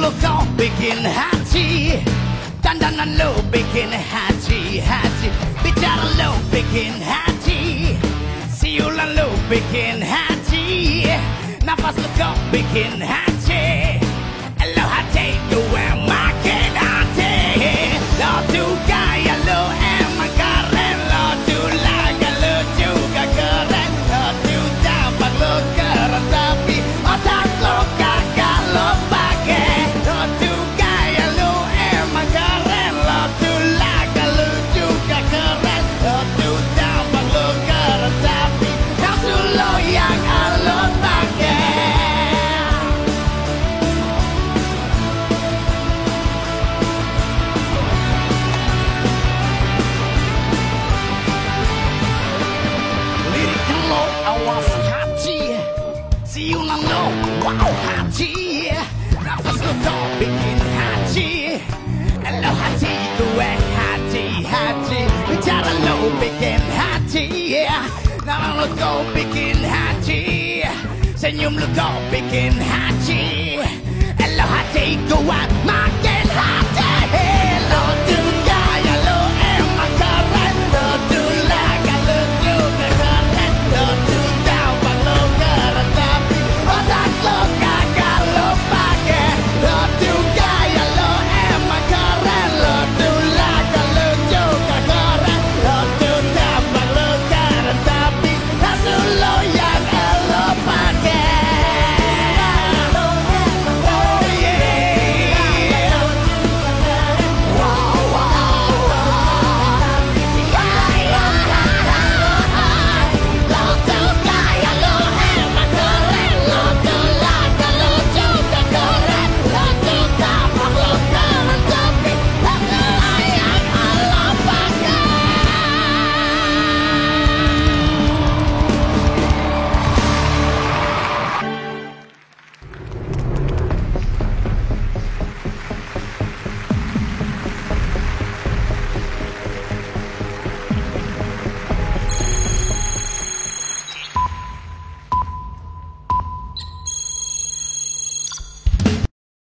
lo kau bikin hati, dandanan lo bikin hati, bicara lo bikin hati, siulan lo bikin hati, nafas lo kau bikin hati, lo hati gue makin hati, lo tuh gaya lo emang keren, lo tuh laga lo juga keren, lo tuh tampak lo keren tapi otak lo kagak lo pakai, lo tuh gaya lo emang keren, lo tuh laga lo juga keren, lo tuh tampak lo keren tapi nafsu lo yang lo pakai. Lirikan lo awas hati, siulan lo wow hati, nafas lo kau bikin hati, lo hati gue hati, bicara lo bikin hati, nama lo kau bikin hati, senyum lo kau bikin hati, lo hati gue